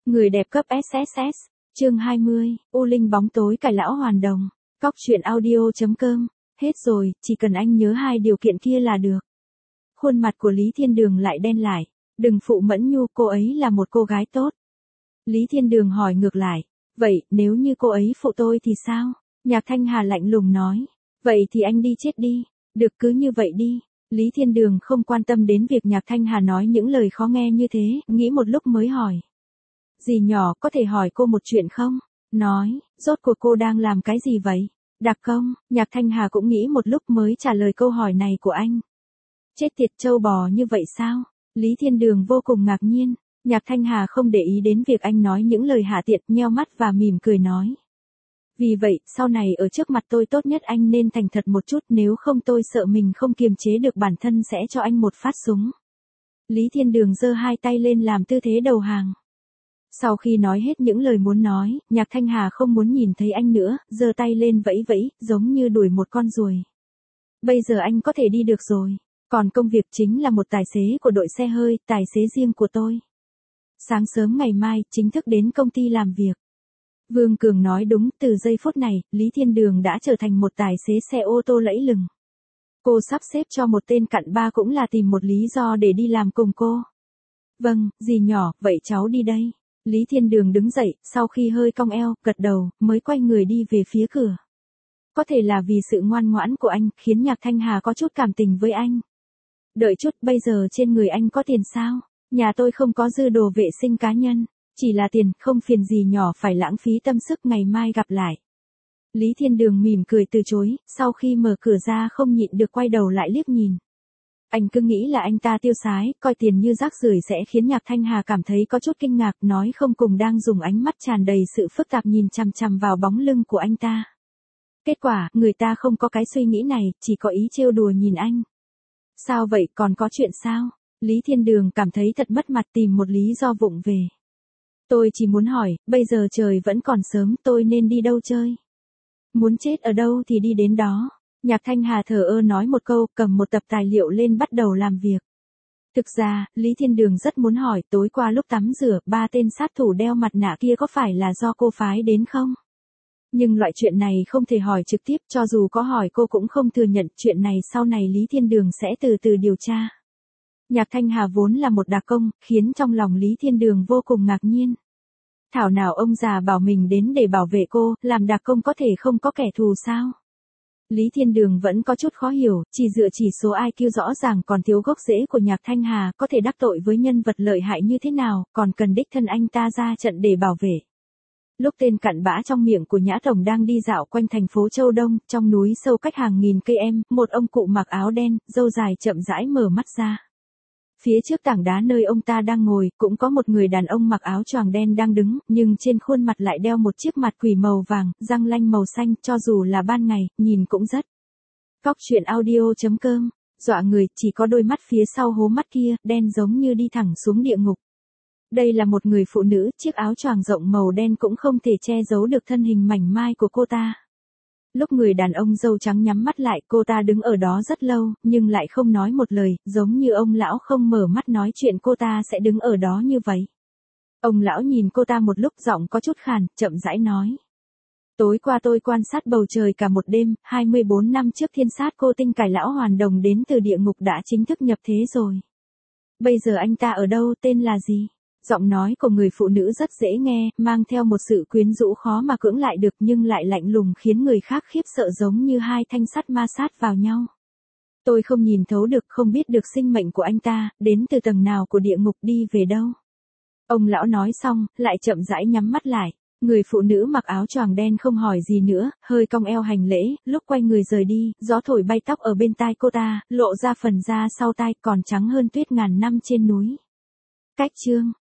Người đẹp cấp SSS, chương 20, U Linh bóng tối cải lão hoàn đồng, cóc truyện audio.com, hết rồi, chỉ cần anh nhớ hai điều kiện kia là được. Khuôn mặt của Lý Thiên Đường lại đen lại, đừng phụ Mẫn Nhu, cô ấy là một cô gái tốt. Lý Thiên Đường hỏi ngược lại, vậy nếu như cô ấy phụ tôi thì sao? Nhạc Thanh Hà lạnh lùng nói, vậy thì anh đi chết đi, được cứ như vậy đi. Lý Thiên Đường không quan tâm đến việc Nhạc Thanh Hà nói những lời khó nghe như thế, nghĩ một lúc mới hỏi. Dì nhỏ có thể hỏi cô một chuyện không? Nói, rốt cuộc cô đang làm cái gì vậy? Đặc công, Nhạc Thanh Hà cũng nghĩ một lúc mới trả lời câu hỏi này của anh. Chết tiệt trâu bò như vậy sao? Lý Thiên Đường vô cùng ngạc nhiên, Nhạc Thanh Hà không để ý đến việc anh nói những lời hạ tiện, nheo mắt và mỉm cười nói. Vì vậy, sau này ở trước mặt tôi tốt nhất anh nên thành thật một chút, nếu không tôi sợ mình không kiềm chế được bản thân sẽ cho anh một phát súng. Lý Thiên Đường giơ hai tay lên làm tư thế đầu hàng. Sau khi nói hết những lời muốn nói, Nhạc Thanh Hà không muốn nhìn thấy anh nữa, giơ tay lên vẫy vẫy, giống như đuổi một con ruồi. Bây giờ anh có thể đi được rồi, còn công việc chính là một tài xế của đội xe hơi, tài xế riêng của tôi. Sáng sớm ngày mai, chính thức đến công ty làm việc. Vương Cường nói đúng, từ giây phút này, Lý Thiên Đường đã trở thành một tài xế xe ô tô lẫy lừng. Cô sắp xếp cho một tên cặn ba cũng là tìm một lý do để đi làm cùng cô. Vâng, dì nhỏ, vậy cháu đi đây. Lý Thiên Đường đứng dậy, sau khi hơi cong eo, gật đầu, mới quay người đi về phía cửa. Có thể là vì sự ngoan ngoãn của anh, khiến Nhạc Thanh Hà có chút cảm tình với anh. Đợi chút, bây giờ trên người anh có tiền sao? Nhà tôi không có dư đồ vệ sinh cá nhân, chỉ là tiền, không phiền gì nhỏ phải lãng phí tâm sức, ngày mai gặp lại. Lý Thiên Đường mỉm cười từ chối, sau khi mở cửa ra không nhịn được quay đầu lại liếc nhìn. Anh cứ nghĩ là anh ta tiêu sái, coi tiền như rác rưởi sẽ khiến Nhạc Thanh Hà cảm thấy có chút kinh ngạc, nói không cùng đang dùng ánh mắt tràn đầy sự phức tạp nhìn chằm chằm vào bóng lưng của anh ta. Kết quả, người ta không có cái suy nghĩ này, chỉ có ý trêu đùa nhìn anh. Sao vậy, còn có chuyện sao? Lý Thiên Đường cảm thấy thật mất mặt, tìm một lý do vụng về. Tôi chỉ muốn hỏi, bây giờ trời vẫn còn sớm, tôi nên đi đâu chơi? Muốn chết ở đâu thì đi đến đó. Nhạc Thanh Hà thờ ơ nói một câu, cầm một tập tài liệu lên bắt đầu làm việc. Thực ra, Lý Thiên Đường rất muốn hỏi, tối qua lúc tắm rửa, 3 tên sát thủ đeo mặt nạ kia có phải là do cô phái đến không? Nhưng loại chuyện này không thể hỏi trực tiếp, cho dù có hỏi cô cũng không thừa nhận, chuyện này sau này Lý Thiên Đường sẽ từ từ điều tra. Nhạc Thanh Hà vốn là một đặc công, khiến trong lòng Lý Thiên Đường vô cùng ngạc nhiên. Thảo nào ông già bảo mình đến để bảo vệ cô, làm đặc công có thể không có kẻ thù sao? Lý Thiên Đường vẫn có chút khó hiểu, chỉ dựa chỉ số IQ rõ ràng còn thiếu gốc rễ của Nhạc Thanh Hà, có thể đắc tội với nhân vật lợi hại như thế nào, còn cần đích thân anh ta ra trận để bảo vệ. Lúc tên cặn bã trong miệng của Nhã Tổng đang đi dạo quanh thành phố Châu Đông, trong núi sâu cách hàng nghìn cây em, một ông cụ mặc áo đen, râu dài chậm rãi mở mắt ra. Phía trước tảng đá nơi ông ta đang ngồi, cũng có một người đàn ông mặc áo choàng đen đang đứng, nhưng trên khuôn mặt lại đeo một chiếc mặt quỷ màu vàng, răng lanh màu xanh, cho dù là ban ngày, nhìn cũng rất. Cóc truyện audio.com, dọa người, chỉ có đôi mắt phía sau hố mắt kia, đen giống như đi thẳng xuống địa ngục. Đây là một người phụ nữ, chiếc áo choàng rộng màu đen cũng không thể che giấu được thân hình mảnh mai của cô ta. Lúc người đàn ông râu trắng nhắm mắt lại, cô ta đứng ở đó rất lâu, nhưng lại không nói một lời, giống như ông lão không mở mắt nói chuyện cô ta sẽ đứng ở đó như vậy. Ông lão nhìn cô ta một lúc, giọng có chút khàn, chậm rãi nói. Tối qua tôi quan sát bầu trời cả một đêm, 24 năm trước thiên sát cô tinh cải lão hoàn đồng đến từ địa ngục đã chính thức nhập thế rồi. Bây giờ anh ta ở đâu, tên là gì? Giọng nói của người phụ nữ rất dễ nghe, mang theo một sự quyến rũ khó mà cưỡng lại được nhưng lại lạnh lùng khiến người khác khiếp sợ, giống như hai thanh sắt ma sát vào nhau. Tôi không nhìn thấu được, không biết được sinh mệnh của anh ta, đến từ tầng nào của địa ngục, đi về đâu. Ông lão nói xong, lại chậm rãi nhắm mắt lại. Người phụ nữ mặc áo choàng đen không hỏi gì nữa, hơi cong eo hành lễ, lúc quay người rời đi, gió thổi bay tóc ở bên tai cô ta, lộ ra phần da sau tai còn trắng hơn tuyết ngàn năm trên núi. Cách chương